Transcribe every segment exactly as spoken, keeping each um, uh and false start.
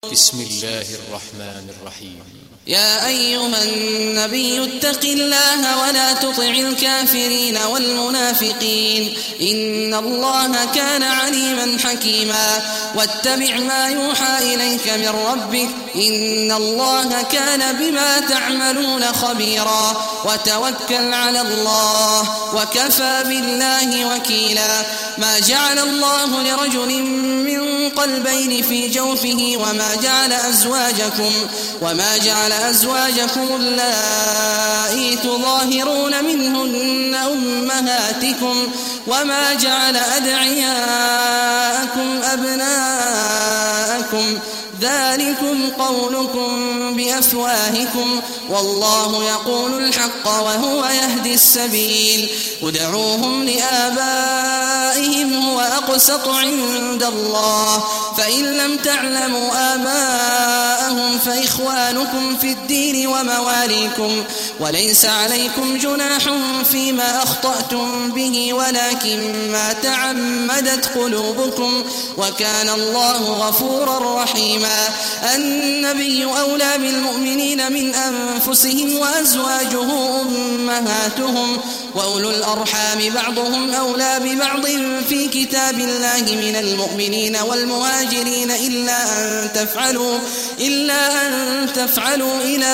بسم الله الرحمن الرحيم. يا أيها النبي اتق الله ولا تطع الكافرين والمنافقين إن الله كان عليما حكيما واتبع ما يوحى إليك من ربك إن الله كان بما تعملون خبيرا وتوكل على الله وكفى بالله وكيلا. ما جعل الله لرجل من قلبين في جوفه وما جعل أزواجكم وما جعل أزواجكم اللائي تظاهرون منهن أمهاتكم وما جعل أدعياءكم أبناءكم ذلكم قولكم بأفواهكم والله يقول الحق وهو يهدي السبيل. ادعوهم لآبائهم هو أقسط عند الله فإن لم تعلموا آباءهم فإخوانكم في الدين ومواليكم وليس عليكم جناح فيما أخطأتم به ولكن ما تعمدت قلوبكم وكان الله غفورا رحيما. النبي أولى بالمؤمنين من أنفسهم وأزواجه أمهاتهم وأولو الأرحام بعضهم أولى ببعض في كتاب الله من المؤمنين والمهاجرين إلا أن تفعلوا إلا أن تفعلوا إلى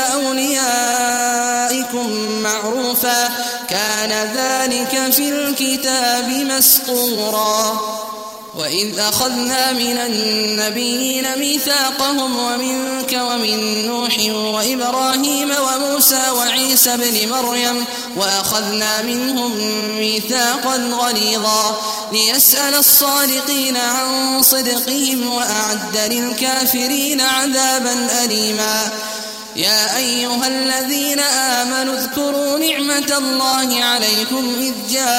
أوليائكم معروفا كان ذلك في الكتاب مسطورا. وإذ أخذنا من النبيين ميثاقهم ومنك ومن نوح وإبراهيم وموسى وعيسى بن مريم وأخذنا منهم ميثاقا غليظا ليسأل الصادقين عن صدقهم وأعد للكافرين عذابا أليما. يا أيها الذين آمنوا اذكروا نعمة الله عليكم إذ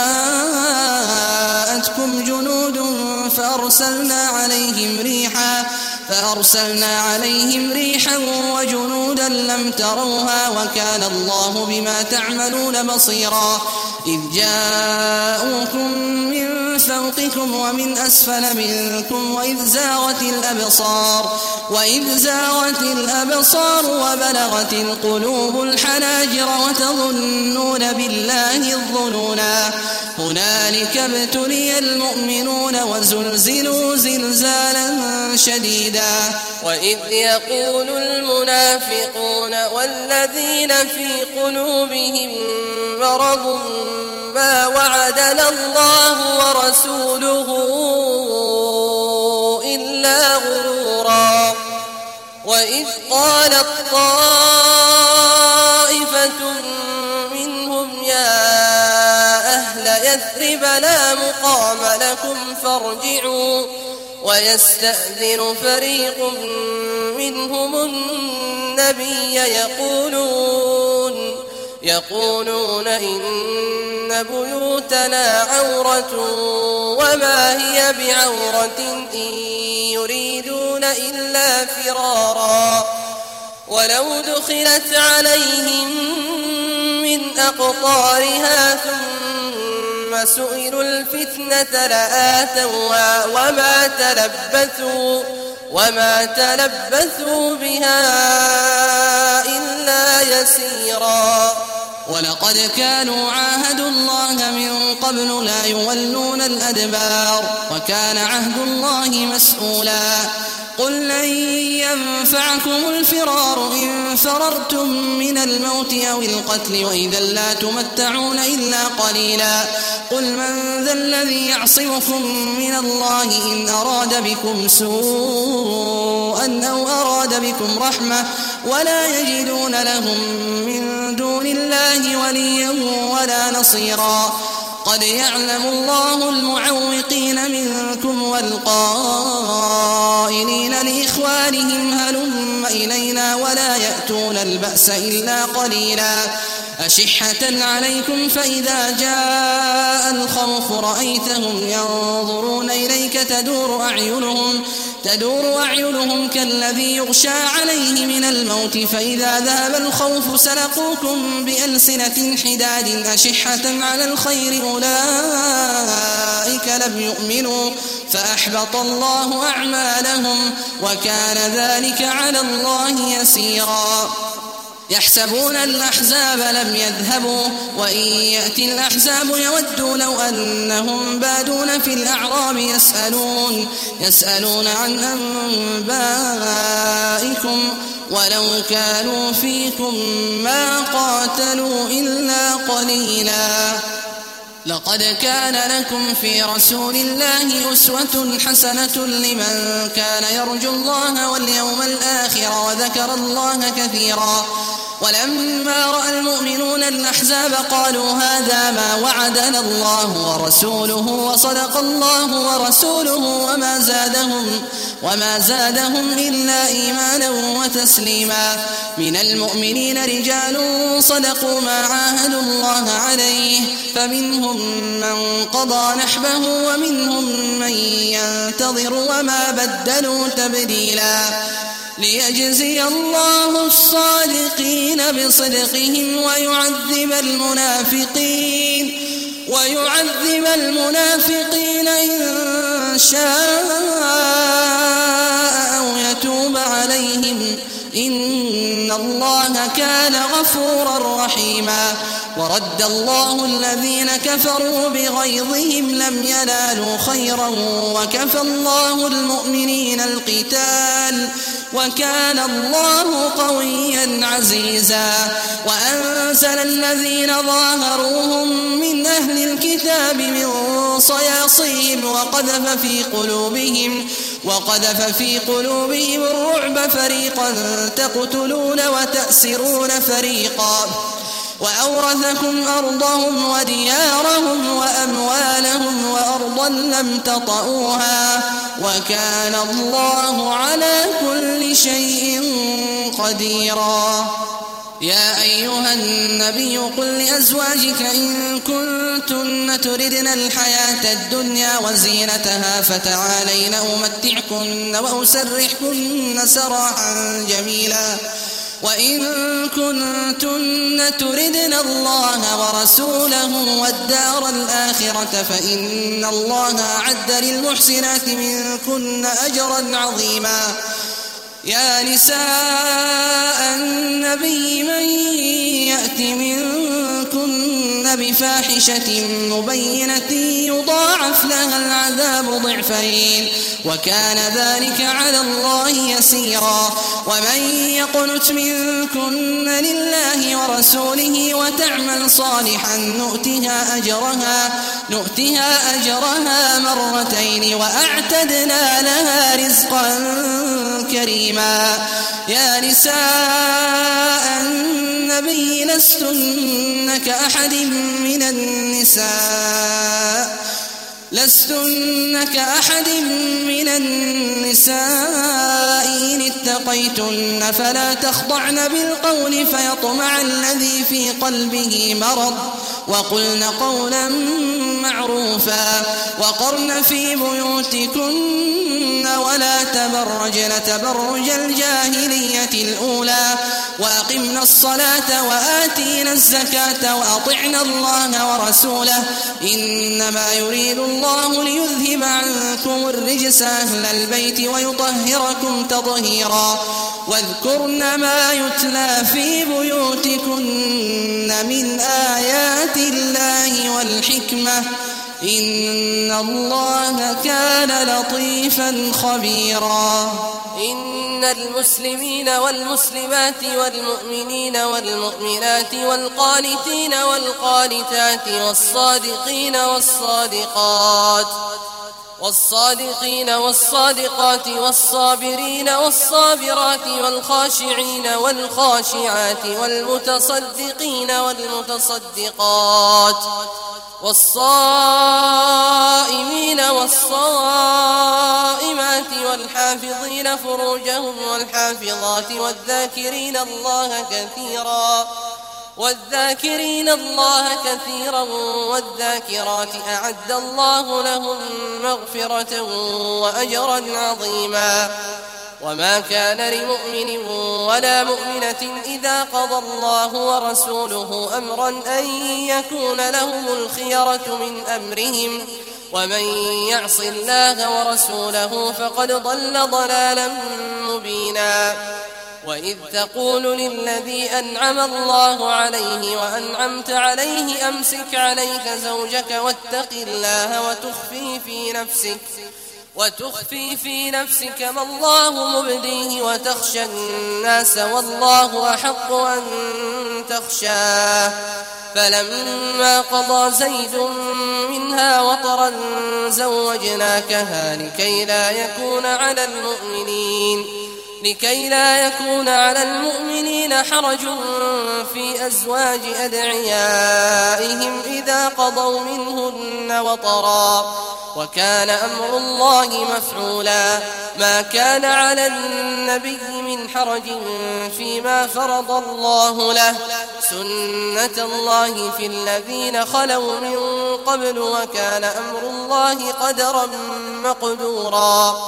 جاءتكم جنود فأرسلنا عليهم ريحا فأرسلنا عليهم ريحا وجنودا لم تروها وكان الله بما تعملون بصيرا. إذ جاءوكم من فوقكم ومن أسفل منكم وإذ زاغت الأبصار وإذ زاغت الأبصار وبلغت القلوب الحناجر وتظنون بالله الظنونا هنالك ابتلي المؤمنون وزلزلوا زلزالا شديدا. وإذ يقول المنافقون والذين في قلوبهم مرض ما وعدنا الله ورسوله إلا غرورا. وإذ قالت طائفة منهم يا أهل يثرب لا مقام لكم فارجعوا ويستأذن فريق منهم النبي يقولون يقولون إن بيوتنا عورة وما هي بعورة إن يريدون إلا فرارا. ولو دخلت عليهم من أقطارها ثم سئلوا الفتنة لآتوها وما تلبثوا وما تلبثوا بها إلا يسيرا. ولقد كانوا عاهدوا الله من قبل لا يولون الأدبار وكان عهد الله مسؤولا. قل لن ينفعكم الفرار إن فررتم من الموت أو القتل وإذا لا تمتعون إلا قليلا. قل من ذا الذي يعصمكم من الله إن أراد بكم سوءا أو أراد بكم رحمة ولا يجدون لهم من دون الله وليا ولا نصيرا. قد يعلم الله المعوقين منكم والقائلين لإخوانهم هلم إلينا ولا يأتون البأس إلا قليلا. أشحة عليكم فإذا جاء الخوف رأيتهم ينظرون إليك تدور أعينهم تدور أعينهم كالذي يغشى عليه من الموت فإذا ذهب الخوف سلقوكم بألسنة حداد أشحة على الخير أولئك لم يؤمنوا فأحبط الله أعمالهم وكان ذلك على الله يسيرا يحسبون الأحزاب لم يذهبوا وإن يأتي الأحزاب يودوا لو أنهم بادون في الأعراب يسألون يسألون عن أنبائكم ولو كانوا فيكم ما قاتلوا إلا قليلا لقد كان لكم في رسول الله أسوة حسنة لمن كان يرجو الله واليوم الآخر وذكر الله كثيرا ولما رأى المؤمنون الأحزاب قالوا هذا ما وعدنا الله ورسوله وصدق الله ورسوله وما زادهم وما زادهم إلا إيمانا وتسليما من المؤمنين رجال صدقوا ما عاهدوا الله عليه فمنهم من قضى نحبه ومنهم من ينتظر وما بدلوا تبديلا ليجزي الله الصادقين بصدقهم ويعذب المنافقين ويعذب المنافقين إن شاء أو يتوب عليهم إن الله كان غفورا رحيما ورد الله الذين كفروا بغيظهم لم ينالوا خيرا وكفى الله المؤمنين القتال وكان الله قويا عزيزا وأنزل الذين ظاهروهم من أهل الكتاب من صياصيهم وقذف في قلوبهم وقذف في قلوبهم الرعب فريقا تقتلون وتأسرون فريقا وأورثكم أرضهم وديارهم وأموالهم وأرضا لم تطئوها وكان الله على كل شيء قديرا يا أيها النبي قل لأزواجك إن كنتن تردن الحياة الدنيا وزينتها فتعالين أمتعكن وأسرحكن سراحا جميلا وإن كنتن تردن الله ورسوله والدار الآخرة فإن الله أعد للمحسنات منكن أجرا عظيما يا نساء النبي من يأت منكن بفاحشة مبينة يضاعف لها العذاب ضعفين وكان ذلك على الله يسيرا ومن يقنت منكن لله ورسوله وتعمل صالحا نؤتها أجرها نؤتها أجرها مرتين وأعتدنا لها رزقا كريما يا نساء النبي لستن كأحد من النساء لستن كأحد من النساء إن اتقيتن فلا تخضعن بالقول فيطمع الذي في قلبه مرض وقلن قولا معروفا وقرن في بيوتكن ولا تبرجن تبرج الجاهلية الأولى وأقمنا الصلاة وآتينا الزكاة وأطعنا الله ورسوله إنما يريد الله ليذهب عنكم الرجس أهل البيت ويطهركم تطهيرا واذكرن ما يتلى في بيوتكن من آيات الله والحكمة إن الله كان لطيفا خبيرا إن المسلمين والمسلمات والمؤمنين والمؤمنات والقانتين والقانتات والصادقين والصادقات والصادقين والصادقات والصابرين والصابرات والخاشعين والخاشعات والمتصدقين والمتصدقات والصائمين والصائمات والحافظين فروجهم والحافظات والذاكرين الله كثيرا والذاكرين الله كثيرا والذاكرات أعد الله لهم مغفرة وأجرا عظيما. وما كان لمؤمن ولا مؤمنة إذا قضى الله ورسوله أمرا أن يكون لهم الخيرة من أمرهم ومن يعص الله ورسوله فقد ضل ضلالا مبينا. وإذ تقول للذي أنعم الله عليه وأنعمت عليه أمسك عليك زوجك واتق الله وتخفي في نفسك وتخفي في نفسك ما الله مبديه وتخشى الناس والله أحق أن تخشاه. فلما قضى زيد منها وطرا زوجناكها لكي لا يكون على المؤمنين لكي لا يكون على المؤمنين حرج في أزواج أدعيائهم إذا قضوا منهن وطرا وكان أمر الله مفعولا. ما كان على النبي من حرج فيما فرض الله له سنة الله في الذين خلوا من قبل وكان أمر الله قدرا مقدورا.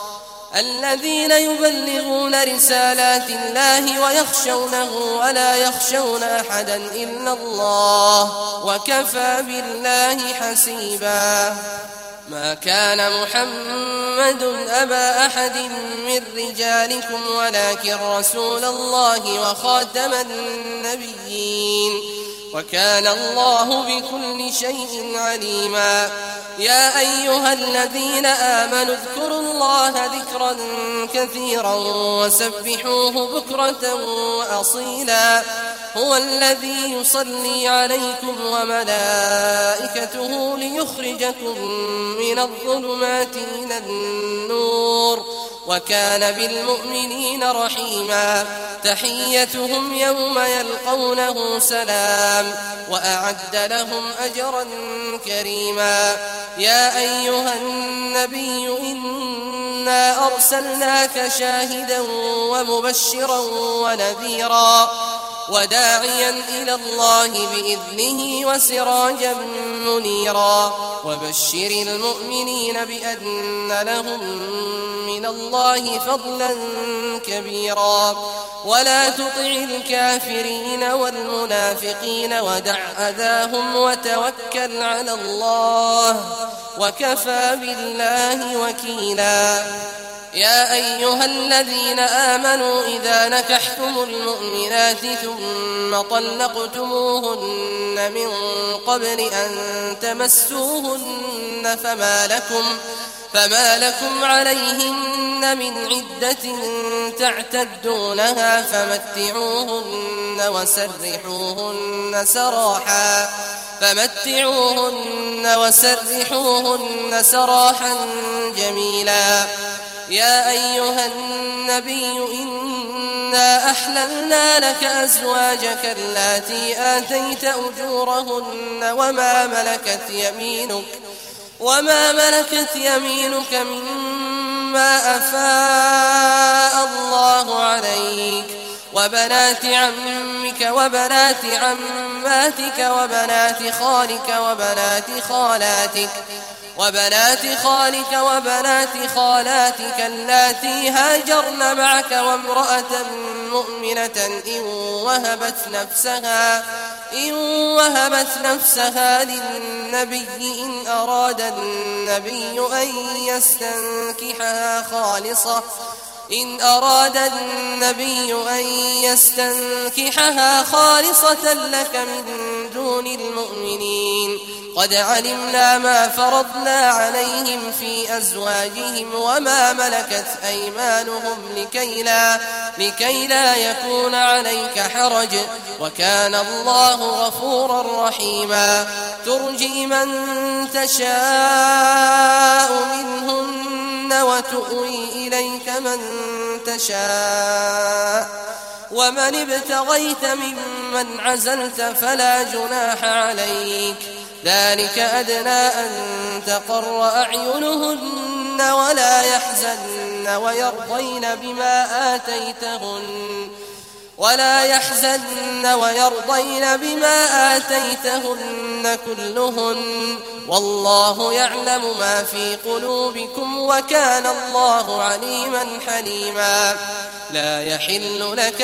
الذين يبلغون رسالات الله ويخشونه ولا يخشون أحدا إلا الله وكفى بالله حسيبا. ما كان محمد أبا أحد من رجالكم ولكن رسول الله وخاتم النبيين وكان الله بكل شيء عليما. يا أيها الذين آمنوا اذكروا الله ذكرا كثيرا وسبحوه بكرة وأصيلا. هو الذي يصلي عليكم وملائكته ليخرجكم من الظلمات إلى النور وكان بالمؤمنين رحيما. تحيتهم يوم يلقونه سلام وأعد لهم أجرا كريما. يا أيها النبي إنا أرسلناك شاهدا ومبشرا ونذيرا وداعيا إلى الله بإذنه وسراجا منيرا. وبشر المؤمنين بأن لهم من الله فضلا كبيرا. ولا تطع الكافرين والمنافقين ودع أذاهم وتوكل على الله وكفى بالله وكيلا. يا أيها الذين آمنوا إذا نكحتم المؤمنات ثم طلقتموهن من قبل أن تمسوهن فما لكم فما لكم عليهن من عدة تعتدونها فمتعوهن وسرحوهن سراحا فمتعوهن وسرحوهن سراحا جميلا. يا أيها النبي إنا أحللنا لك أزواجك اللاتي آتيت أجورهن وما ملكت يمينك وما ملكت يمينك مما أفاء الله عليك وبنات عمك وبنات عماتك وبنات خالك وبنات خالاتك وبنات خالك وبنات خالاتك اللاتي هاجرن معك وامرأة مؤمنة إن وهبت نفسها إن وهبت نفسها للنبي إن أراد النبي أن يستنكحها خالصة إن أراد النبي أن يستنكحها خالصة لك من دون المؤمنين. قد علمنا ما فرضنا عليهم في أزواجهم وما ملكت أيمانهم لكي لا, لكي لا يكون عليك حرج وكان الله غفورا رحيما. ترجي من تشاء منهن وتؤوي إليك من تشاء ومن ابتغيت ممن عزلت فلا جناح عليك. ذلك أدنى أن تقر أعينهن ولا يحزن ويرضين بما آتيتهن ولا يحزن ويرضين بما آتيتهن كلهن والله يعلم ما في قلوبكم وكان الله عليما حليما. لا يحل لك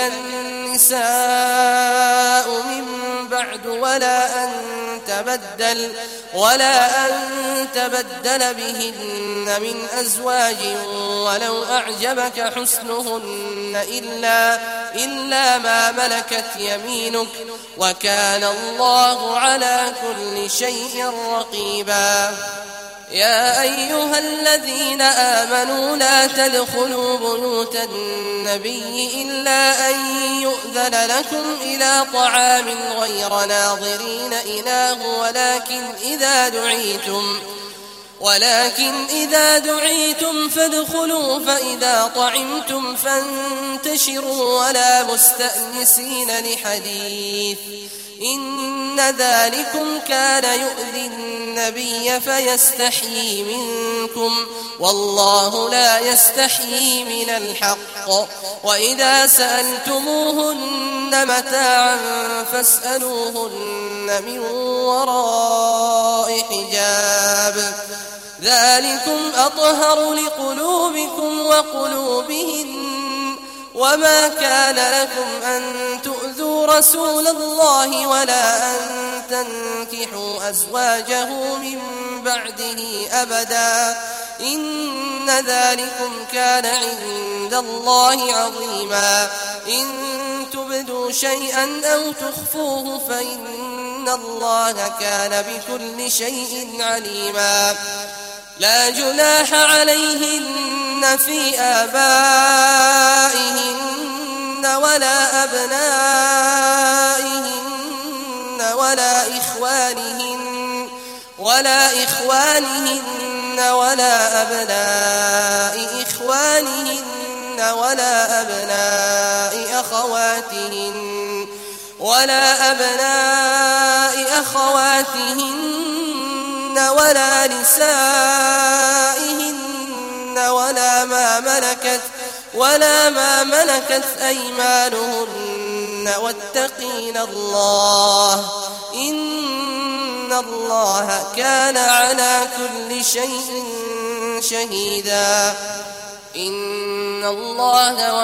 النساء من بعد ولا أن تبدل ولا أن تبدل بهن من أزواج ولو أعجبك حسنهن إلا إلا ما ملكت يمينك وكان الله على كل شيء رقيبا. يا أيها الذين آمنوا لا تدخلوا بيوت النبي إلا أن يؤذن لكم إلى طعام غير ناظرين إناه ولكن إذا دعيتم ولكن إذا دعيتم فادخلوا فإذا طعمتم فانتشروا ولا مستأنسين لحديث إن ذلكم كان يؤذي النبي فيستحيي منكم والله لا يستحيي من الحق. وإذا سألتموهن متاعا فاسألوهن من وراء حجاب ذلكم أطهر لقلوبكم وقلوبهن. وما كان لكم أن تؤذوا رسول الله ولا أن تنكحوا أزواجه من بعده أبدا إن ذلكم كان عند الله عظيما. إن تبدوا شيئا أو تخفوه فإن الله كان بكل شيء عليما. لا جناح عليهن في آبائهن ولا أبنائهن ولا إخوانهن ولا إخوانهن ولا أبناء إخوانهن ولا أبناء أخواتهن ولا أبناء أخواتهن ولا نسائهن ولا ما ملكت ولا ما ملكت أيمانهن واتقين الله إن الله كان على كل شيء شهيدا. إن الله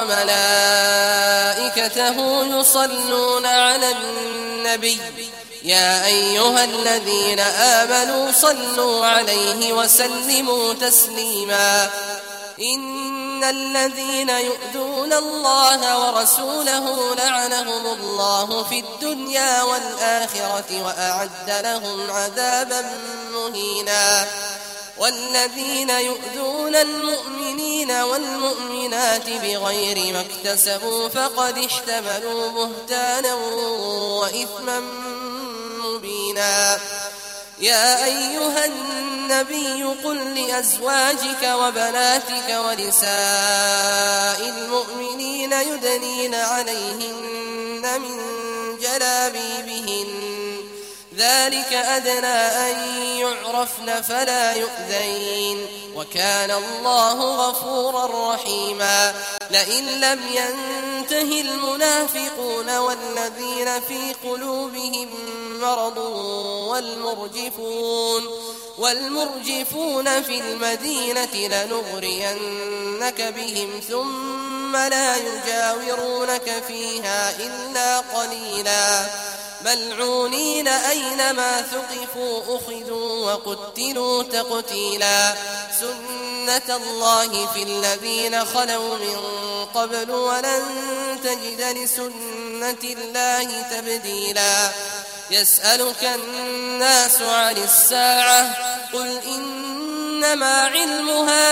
وملائكته يصلون على النبي يا أيها الذين آمنوا صلوا عليه وسلموا تسليما. إن الذين يؤذون الله ورسوله لعنهم الله في الدنيا والآخرة وأعد لهم عذابا مهينا. والذين يؤذون المؤمنين والمؤمنات بغير ما اكتسبوا فقد احتملوا بهتانا وإثما مبينا. يا أيها النبي قل لأزواجك وبناتك ونساء المؤمنين يدنين عليهن من جلابيبهن ذلك أدنى أن يعرفن فلا يؤذين وكان الله غفورا رحيما. لئن لم ينته المنافقون والذين في قلوبهم مرض والمرجفون والمرجفون في المدينة لنغرينك بهم ثم لا يجاورونك فيها إلا قليلا ملعونين أينما ثقفوا أخذوا وقتلوا تقتيلا. سنة الله في الذين خلوا من قبل ولن تجد لسنة الله تبديلا. يسألك الناس عن الساعة قل إنما علمها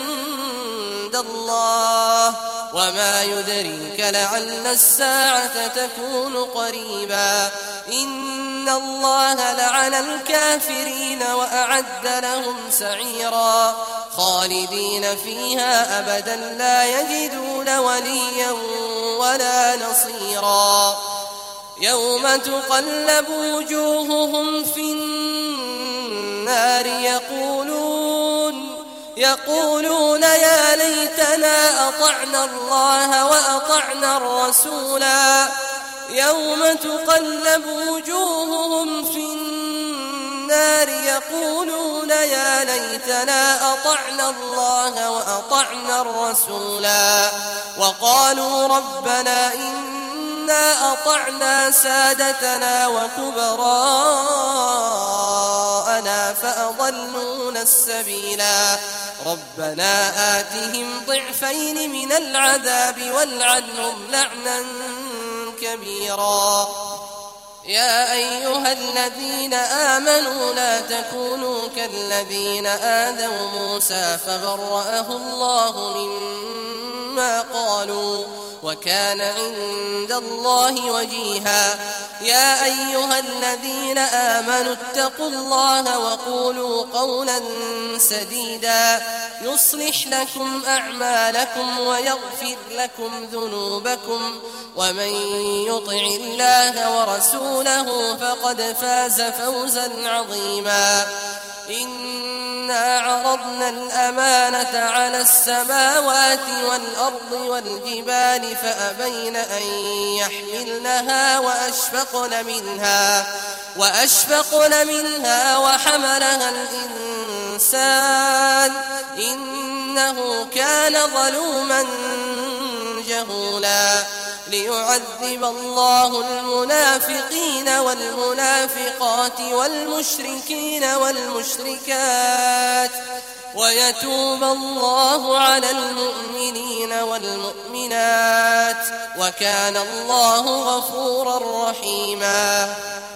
عند الله وما يدريك لعل الساعة تكون قريبا. إن الله لعن الكافرين وأعد لهم سعيرا خالدين فيها أبدا لا يجدون وليا ولا نصيرا. يوم تقلب وجوههم في النار يقولون يقولون يا ليتنا أطعنا الله وأطعنا أطعنا الرسولا يوم تقلب وجوههم في النار يقولون يا ليتنا أطعنا الله وأطعنا الرسولا وقالوا ربنا إنا أطعنا سادتنا وكبراءنا فأضلونا السبيلا ربنا آتهم ضعفين من العذاب والعنهم لعنا كبيرا يا أيها الذين آمنوا لا تكونوا كالذين آذوا موسى فبرأه الله مما قالوا وكان عند الله وجيها يا أيها الذين آمنوا اتقوا الله وقولوا قولا سديدا يصلح لكم أعمالكم ويغفر لكم ذنوبكم ومن يطع الله ورسوله فقد فاز فوزا عظيما إنا عرضنا الأمانة على السماوات والأرض والجبال فأبين أن يحملنها وأشفقن منها وأشفقن منها وحملها الإنسان إنه كان ظلوما جهولا ليعذب الله المنافقين والمنافقات والمشركين والمشركات ويتوب الله على المؤمنين والمؤمنات وكان الله غفورا رحيما